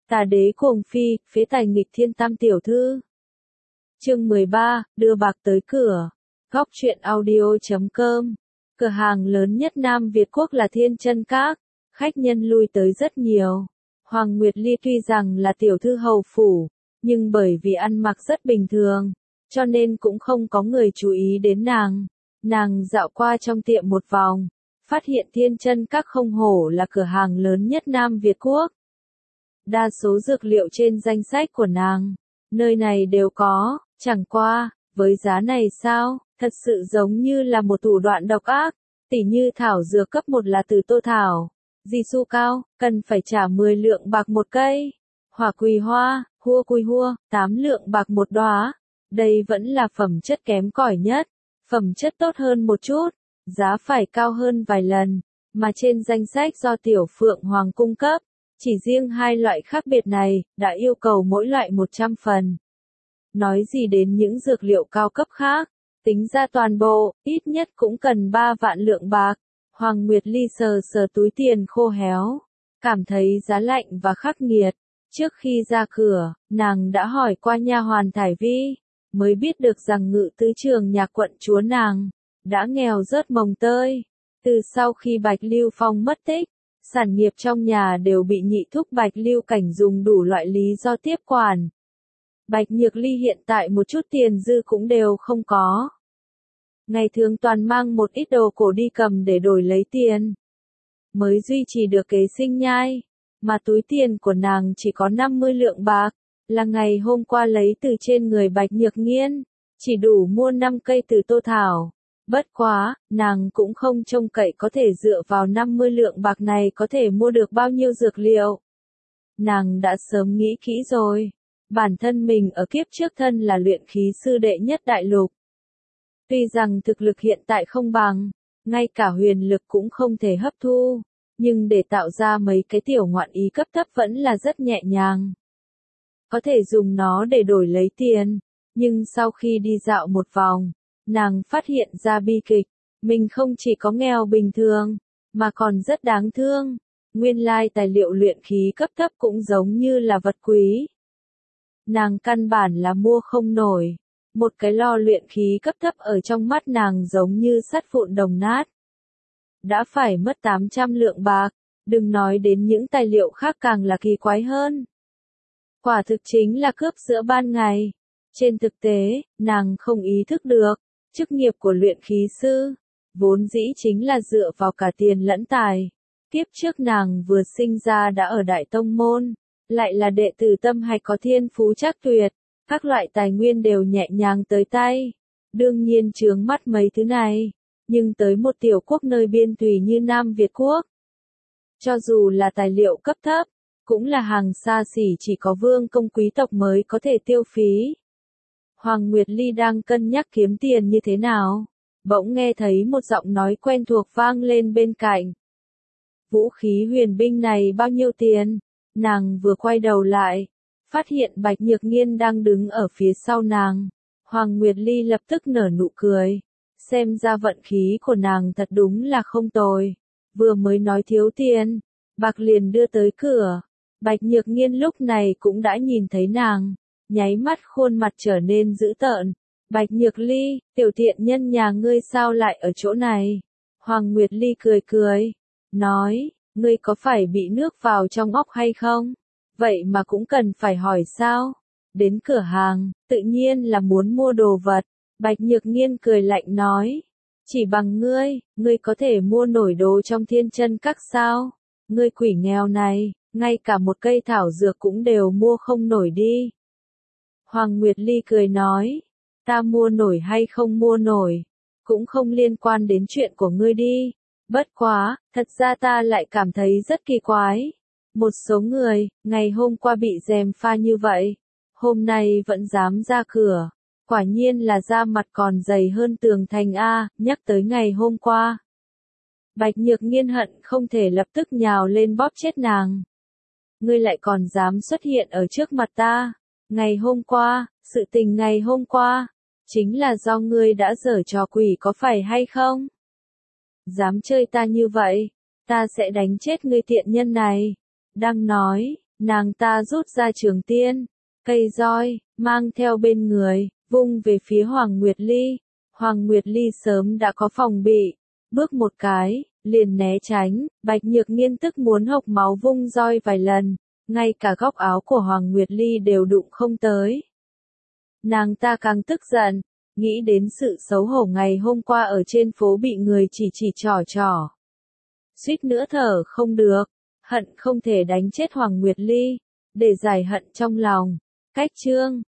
Tà đế cuồng phi, phế tài nghịch thiên tam tiểu thư. Chương 13, đưa bạc tới cửa. Góc truyện audio.com. Cửa hàng lớn nhất Nam Việt Quốc là Thiên Chân Các, khách nhân lui tới rất nhiều. Hoàng Nguyệt Ly tuy rằng là tiểu thư hầu phủ, nhưng bởi vì ăn mặc rất bình thường, cho nên cũng không có người chú ý đến nàng. Nàng dạo qua trong tiệm một vòng, phát hiện Thiên Chân Các không hổ là cửa hàng lớn nhất Nam Việt Quốc. Đa số dược liệu trên danh sách của nàng, nơi này đều có, chẳng qua, với giá này sao, thật sự giống như là một thủ đoạn độc ác, tỉ như thảo dược cấp 1 là từ Tô Thảo, Gisu cao, cần phải trả 10 lượng bạc một cây, hỏa quỳ hoa, hua cùi hua, 8 lượng bạc một đóa, đây vẫn là phẩm chất kém cỏi nhất, phẩm chất tốt hơn một chút, giá phải cao hơn vài lần, mà trên danh sách do Tiểu Phượng Hoàng cung cấp. Chỉ riêng hai loại khác biệt này, đã yêu cầu mỗi loại 100 phần. Nói gì đến những dược liệu cao cấp khác, tính ra toàn bộ, ít nhất cũng cần 3 vạn lượng bạc. Hoàng Nguyệt Ly sờ sờ túi tiền khô héo, cảm thấy giá lạnh và khắc nghiệt. Trước khi ra cửa, nàng đã hỏi qua nha hoàn Thải Vi, mới biết được rằng Ngự Tứ Trường nhà quận chúa nàng, đã nghèo rớt mồng tơi. Từ sau khi Bạch Lưu Phong mất tích, sản nghiệp trong nhà đều bị nhị thúc Bạch Lưu Cảnh dùng đủ loại lý do tiếp quản. Bạch Nhược Ly hiện tại một chút tiền dư cũng đều không có. Ngày thường toàn mang một ít đồ cổ đi cầm để đổi lấy tiền, mới duy trì được kế sinh nhai, mà túi tiền của nàng chỉ có 50 lượng bạc, là ngày hôm qua lấy từ trên người Bạch Nhược Nghiên, chỉ đủ mua 5 cây từ Tô Thảo. Bất quá, nàng cũng không trông cậy có thể dựa vào 50 lượng bạc này có thể mua được bao nhiêu dược liệu. Nàng đã sớm nghĩ kỹ rồi, bản thân mình ở kiếp trước thân là luyện khí sư đệ nhất đại lục. Tuy rằng thực lực hiện tại không bằng, ngay cả huyền lực cũng không thể hấp thu, nhưng để tạo ra mấy cái tiểu ngoạn ý cấp thấp vẫn là rất nhẹ nhàng. Có thể dùng nó để đổi lấy tiền, nhưng sau khi đi dạo một vòng, nàng phát hiện ra bi kịch, mình không chỉ có nghèo bình thường, mà còn rất đáng thương. Nguyên lai tài liệu luyện khí cấp thấp cũng giống như là vật quý. Nàng căn bản là mua không nổi. Một cái lò luyện khí cấp thấp ở trong mắt nàng giống như sắt vụn đồng nát. Đã phải mất 800 lượng bạc, đừng nói đến những tài liệu khác càng là kỳ quái hơn. Quả thực chính là cướp giữa ban ngày. Trên thực tế, nàng không ý thức được. Chức nghiệp của luyện khí sư, vốn dĩ chính là dựa vào cả tiền lẫn tài. Kiếp trước nàng vừa sinh ra đã ở Đại Tông Môn, lại là đệ tử tâm hạch có thiên phú trác tuyệt, các loại tài nguyên đều nhẹ nhàng tới tay. Đương nhiên chướng mắt mấy thứ này, nhưng tới một tiểu quốc nơi biên thùy như Nam Việt Quốc. Cho dù là tài liệu cấp thấp, cũng là hàng xa xỉ chỉ có vương công quý tộc mới có thể tiêu phí. Hoàng Nguyệt Ly đang cân nhắc kiếm tiền như thế nào, bỗng nghe thấy một giọng nói quen thuộc vang lên bên cạnh. Vũ khí huyền binh này bao nhiêu tiền? Nàng vừa quay đầu lại, phát hiện Bạch Nhược Nghiên đang đứng ở phía sau nàng. Hoàng Nguyệt Ly lập tức nở nụ cười, xem ra vận khí của nàng thật đúng là không tồi. Vừa mới nói thiếu tiền, bạc liền đưa tới cửa. Bạch Nhược Nghiên lúc này cũng đã nhìn thấy nàng. Nháy mắt khuôn mặt trở nên dữ tợn. Bạch Nhược Ly, tiểu tiện nhân nhà ngươi sao lại ở chỗ này? Hoàng Nguyệt Ly cười cười, nói, ngươi có phải bị nước vào trong óc hay không? Vậy mà cũng cần phải hỏi sao? Đến cửa hàng, tự nhiên là muốn mua đồ vật. Bạch Nhược Nghiên cười lạnh nói, chỉ bằng ngươi có thể mua nổi đồ trong Thiên Chân Các sao? Ngươi quỷ nghèo này, ngay cả một cây thảo dược cũng đều mua không nổi đi. Hoàng Nguyệt Ly cười nói, ta mua nổi hay không mua nổi, cũng không liên quan đến chuyện của ngươi đi. Bất quá, thật ra ta lại cảm thấy rất kỳ quái. Một số người, ngày hôm qua bị gièm pha như vậy, hôm nay vẫn dám ra cửa. Quả nhiên là da mặt còn dày hơn tường thành A, nhắc tới ngày hôm qua. Bạch Nhược Nghiên hận không thể lập tức nhào lên bóp chết nàng. Ngươi lại còn dám xuất hiện ở trước mặt ta. Ngày hôm qua, sự tình ngày hôm qua, chính là do ngươi đã giở trò quỷ có phải hay không? Dám chơi ta như vậy, ta sẽ đánh chết ngươi tiện nhân này. Đang nói, Nàng ta rút ra trường tiên, cây roi, mang theo bên người, vung về phía Hoàng Nguyệt Ly. Hoàng Nguyệt Ly sớm đã có phòng bị, bước một cái, liền né tránh, Bạch Nhược Nghiên tức muốn hộc máu vung roi vài lần, ngay cả góc áo của Hoàng Nguyệt Ly đều đụng không tới. Nàng ta càng tức giận, nghĩ đến sự xấu hổ ngày hôm qua ở trên phố bị người chỉ trỏ. Suýt nữa thở không được, hận không thể đánh chết Hoàng Nguyệt Ly, để giải hận trong lòng. Cách chương